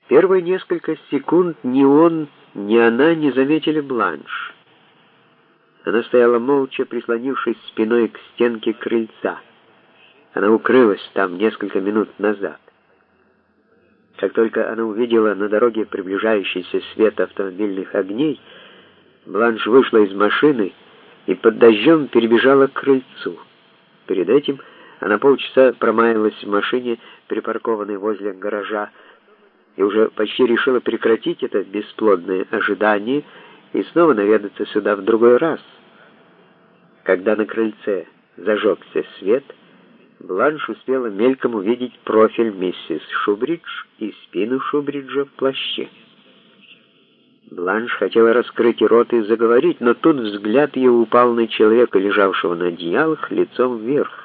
Первые несколько секунд ни он, ни она не заметили Бланш. Она стояла молча, прислонившись спиной к стенке крыльца. Она укрылась там несколько минут назад. Как только она увидела на дороге приближающийся свет автомобильных огней, Бланш вышла из машины и под дождем перебежала к крыльцу. Перед этим она полчаса промаялась в машине, припаркованной возле гаража, и уже почти решила прекратить это бесплодное ожидание и снова наведаться сюда в другой раз. Когда на крыльце зажегся свет, Бланш успела мельком увидеть профиль миссис Шубридж и спину Шубриджа в плаще. Бланш хотела раскрыть рот и заговорить, но тут взгляд ее упал на человека, лежавшего на одеялах, лицом вверх.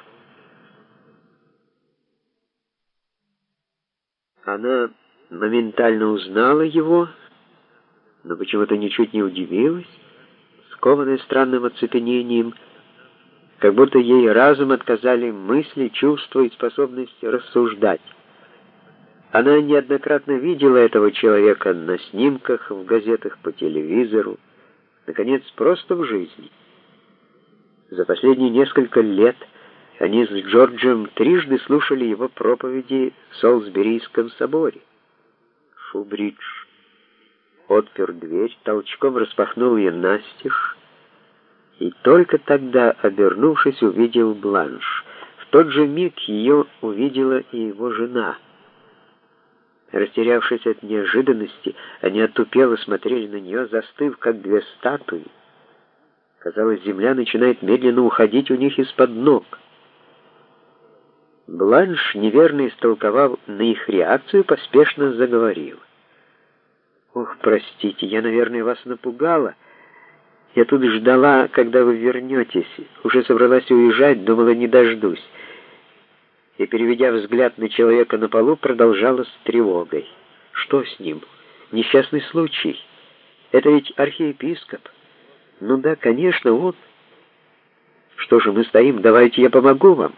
Она моментально узнала его, но почему-то ничуть не удивилась, скованная странным оцепенением, как будто ей разом отказали мысли, чувства и способность рассуждать. Она неоднократно видела этого человека на снимках, в газетах, по телевизору, наконец, просто в жизни. За последние несколько лет они с Джорджем трижды слушали его проповеди в Солсберийском соборе. Шубридж отпер дверь, толчком распахнул ее настежь, и только тогда, обернувшись, увидел Бланш. В тот же миг ее увидела и его жена. Растерявшись от неожиданности, они оттупело смотрели на нее, застыв, как две статуи. Казалось, земля начинает медленно уходить у них из-под ног. Бланш, неверно истолковав на их реакцию, поспешно заговорил. «Ох, простите, я, наверное, вас напугала. Я тут ждала, когда вы вернетесь. Уже собралась уезжать, думала, не дождусь». И, переведя взгляд на человека на полу, продолжала с тревогой. «Что с ним? Несчастный случай? Это ведь архиепископ. Ну да, конечно, он. Что же мы стоим? Давайте я помогу вам».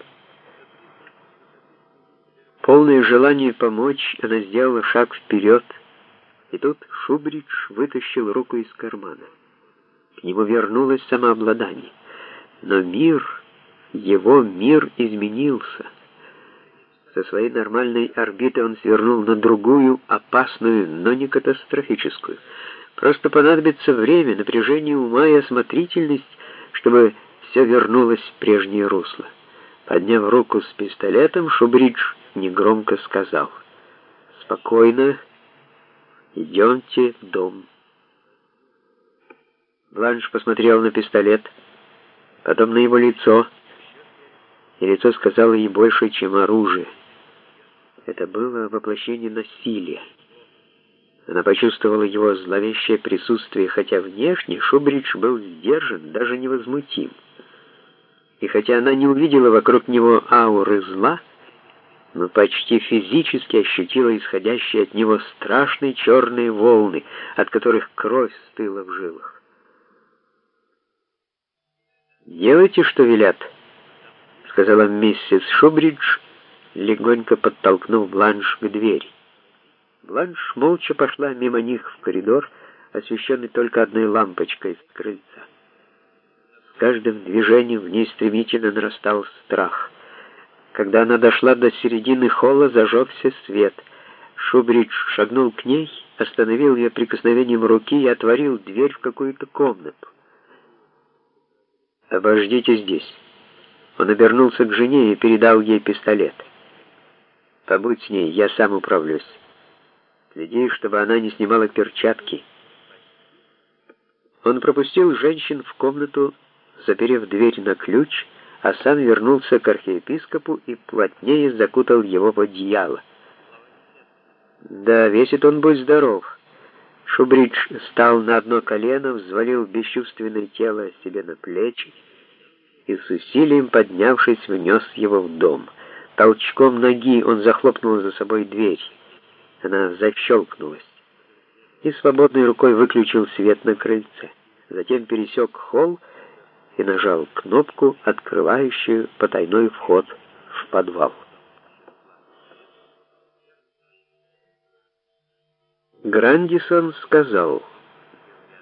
Полное желание помочь, она сделала шаг вперед, и тут Шубридж вытащил руку из кармана. К нему вернулось самообладание. Но его мир изменился. Со своей нормальной орбиты он свернул на другую, опасную, но не катастрофическую. Просто понадобится время, напряжение ума и осмотрительность, чтобы все вернулось в прежнее русло. Подняв руку с пистолетом, Шубридж негромко сказал: «Спокойно, идемте в дом». Бланш посмотрел на пистолет, потом на его лицо, и лицо сказало ей больше, чем оружие. Это было воплощение насилия. Она почувствовала его зловещее присутствие, хотя внешне Шубридж был сдержан, даже невозмутим. И хотя она не увидела вокруг него ауры зла, но почти физически ощутила исходящие от него страшные черные волны, от которых кровь стыла в жилах. «Делайте, что велят», — сказала миссис Шубридж, легонько подтолкнув Бланш к двери. Бланш молча пошла мимо них в коридор, освещенный только одной лампочкой с крыльца. С каждым движением в ней стремительно нарастал страх. Когда она дошла до середины холла, зажегся свет. Шубридж шагнул к ней, остановил ее прикосновением руки и отворил дверь в какую-то комнату. «Обождите здесь». Он обернулся к жене и передал ей пистолет. «Побудь с ней, я сам управлюсь. Следи, чтобы она не снимала перчатки». Он пропустил женщин в комнату, заперев дверь на ключ, а сам вернулся к архиепископу и плотнее закутал его в одеяло. Да, весит он, будь здоров. Шубридж встал на одно колено, взвалил бесчувственное тело себе на плечи и с усилием, поднявшись, внес его в дом. Толчком ноги он захлопнул за собой дверь. Она защелкнулась. И свободной рукой выключил свет на крыльце. Затем пересек холл и нажал кнопку, открывающую потайной вход в подвал. Грандисон сказал: